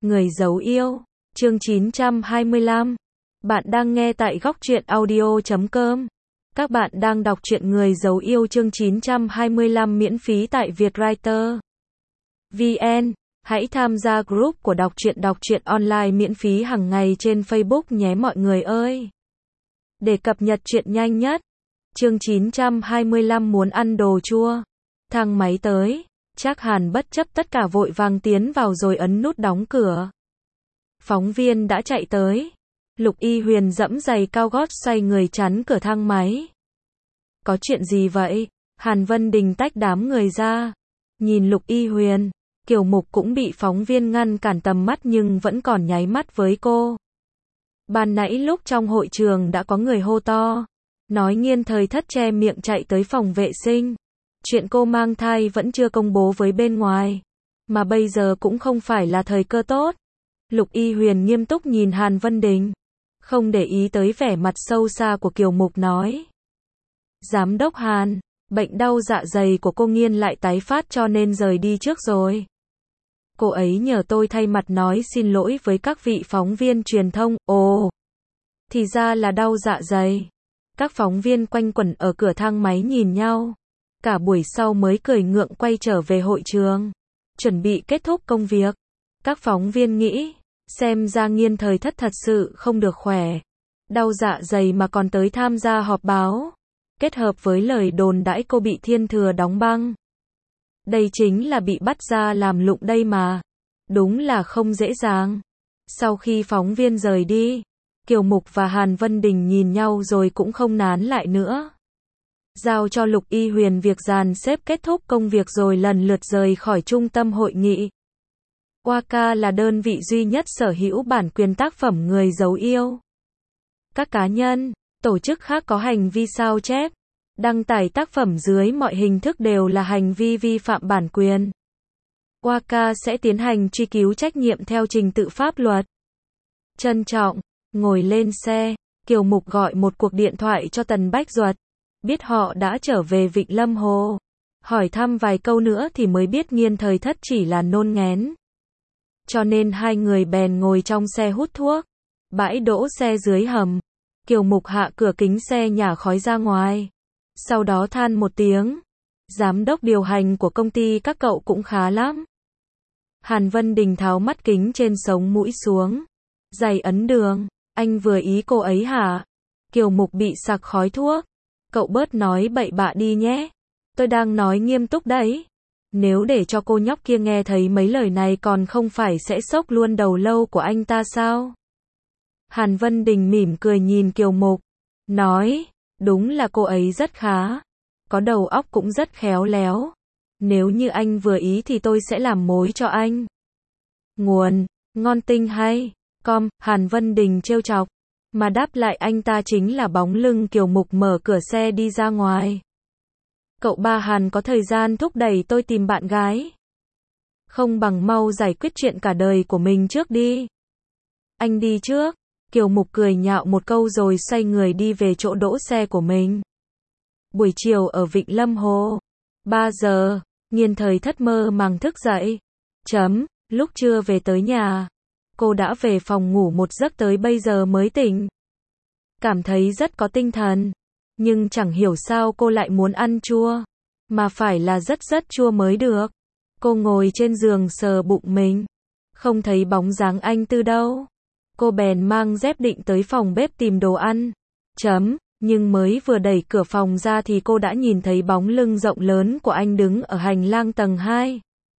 Người giấu yêu, chương 925. Bạn đang nghe tại góc truyện audio.com. Các bạn đang đọc truyện Người giấu yêu chương 925 miễn phí tại Vietwriter VN. Hãy tham gia group của đọc truyện online miễn phí hàng ngày trên Facebook nhé mọi người ơi. Để cập nhật truyện nhanh nhất. Chương 925 muốn ăn đồ chua. Thang máy tới. Trác Hàn bất chấp tất cả vội vàng tiến vào rồi ấn nút đóng cửa. Phóng viên đã chạy tới. Lục Y Huyền dẫm giày cao gót xoay người chắn cửa thang máy. Có chuyện gì vậy? Hàn Vân Đình tách đám người ra. Nhìn Lục Y Huyền, Kiều Mục cũng bị phóng viên ngăn cản tầm mắt nhưng vẫn còn nháy mắt với cô. Ban nãy lúc trong hội trường đã có người hô to. Nói Nghiên Thời Thất che miệng chạy tới phòng vệ sinh. Chuyện cô mang thai vẫn chưa công bố với bên ngoài. Mà bây giờ cũng không phải là thời cơ tốt. Lục Y Huyền nghiêm túc nhìn Hàn Vân Đình. Không để ý tới vẻ mặt sâu xa của Kiều Mục nói. Giám đốc Hàn, bệnh đau dạ dày của cô Nghiên lại tái phát cho nên rời đi trước rồi. Cô ấy nhờ tôi thay mặt nói xin lỗi với các vị phóng viên truyền thông. Ồ, thì ra là đau dạ dày. Các phóng viên quanh quẩn ở cửa thang máy nhìn nhau. Cả buổi sau mới cười ngượng quay trở về hội trường. Chuẩn bị kết thúc công việc. Các phóng viên nghĩ, xem ra Nghiên Thời Thất thật sự không được khỏe. Đau dạ dày mà còn tới tham gia họp báo. Kết hợp với lời đồn đãi cô bị Thiên Thừa đóng băng. Đây chính là bị bắt ra làm lụng đây mà. Đúng là không dễ dàng. Sau khi phóng viên rời đi, Kiều Mục và Hàn Vân Đình nhìn nhau rồi cũng không nán lại nữa. Giao cho Lục Y Huyền việc dàn xếp kết thúc công việc rồi lần lượt rời khỏi trung tâm hội nghị. Waka là đơn vị duy nhất sở hữu bản quyền tác phẩm Người giấu yêu. Các cá nhân, tổ chức khác có hành vi sao chép, đăng tải tác phẩm dưới mọi hình thức đều là hành vi vi phạm bản quyền. Waka sẽ tiến hành truy cứu trách nhiệm theo trình tự pháp luật. Trân trọng, ngồi lên xe, Kiều Mục gọi một cuộc điện thoại cho Tần Bách Duật. Biết họ đã trở về Vịnh Lâm Hồ. Hỏi thăm vài câu nữa thì mới biết Nghiên Thời Thất chỉ là nôn nghén. Cho nên hai người bèn ngồi trong xe hút thuốc. Bãi đỗ xe dưới hầm. Kiều Mục hạ cửa kính xe nhả khói ra ngoài. Sau đó than một tiếng. Giám đốc điều hành của công ty các cậu cũng khá lắm. Hàn Vân Đình tháo mắt kính trên sống mũi xuống. Giày ấn đường. Anh vừa ý cô ấy hả? Kiều Mục bị sặc khói thuốc. Cậu bớt nói bậy bạ đi nhé. Tôi đang nói nghiêm túc đấy. Nếu để cho cô nhóc kia nghe thấy mấy lời này còn không phải sẽ xốc luôn đầu lâu của anh ta sao? Hàn Vân Đình mỉm cười nhìn Kiều Mục. Nói, đúng là cô ấy rất khá. Có đầu óc cũng rất khéo léo. Nếu như anh vừa ý thì tôi sẽ làm mối cho anh. Nguồn, ngon tinh hay. Hàn Vân Đình trêu chọc. Mà đáp lại anh ta chính là bóng lưng Kiều Mục mở cửa xe đi ra ngoài. Cậu ba Hàn có thời gian thúc đẩy tôi tìm bạn gái. Không bằng mau giải quyết chuyện cả đời của mình trước đi. Anh đi trước. Kiều Mục cười nhạo một câu rồi xoay người đi về chỗ đỗ xe của mình. Buổi chiều ở Vịnh Lâm Hồ. 3 giờ, Nghiên Thời Thất mơ màng thức dậy. Lúc trưa về tới nhà. Cô đã về phòng ngủ một giấc tới bây giờ mới tỉnh. Cảm thấy rất có tinh thần. Nhưng chẳng hiểu sao cô lại muốn ăn chua. Mà phải là rất chua mới được. Cô ngồi trên giường sờ bụng mình. Không thấy bóng dáng anh Tư đâu. Cô bèn mang dép định tới phòng bếp tìm đồ ăn. Nhưng mới vừa đẩy cửa phòng ra thì cô đã nhìn thấy bóng lưng rộng lớn của anh đứng ở hành lang tầng 2.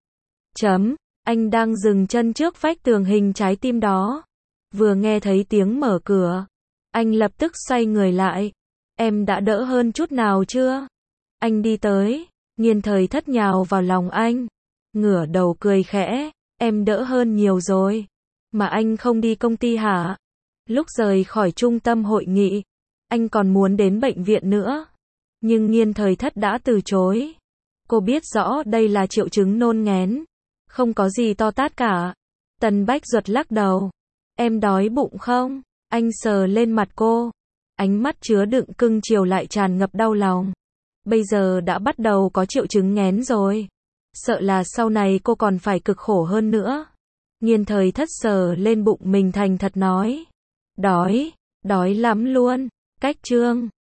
Anh đang dừng chân trước vách tường hình trái tim đó. Vừa nghe thấy tiếng mở cửa, anh lập tức xoay người lại. Em đã đỡ hơn chút nào chưa? Anh đi tới, Nghiên Thời Thất nhào vào lòng anh. Ngửa đầu cười khẽ, em đỡ hơn nhiều rồi. Mà anh không đi công ty hả? Lúc rời khỏi trung tâm hội nghị, anh còn muốn đến bệnh viện nữa. Nhưng Nghiên Thời Thất đã từ chối. Cô biết rõ đây là triệu chứng nôn nghén. Không có gì to tát cả. Tần Bách Duật lắc đầu. Em đói bụng không? Anh sờ lên mặt cô. Ánh mắt chứa đựng cưng chiều lại tràn ngập đau lòng. Bây giờ đã bắt đầu có triệu chứng nghén rồi. Sợ là sau này cô còn phải cực khổ hơn nữa. Nghiên Thời Thất sờ lên bụng mình thành thật nói. Đói, đói lắm luôn. Cách chương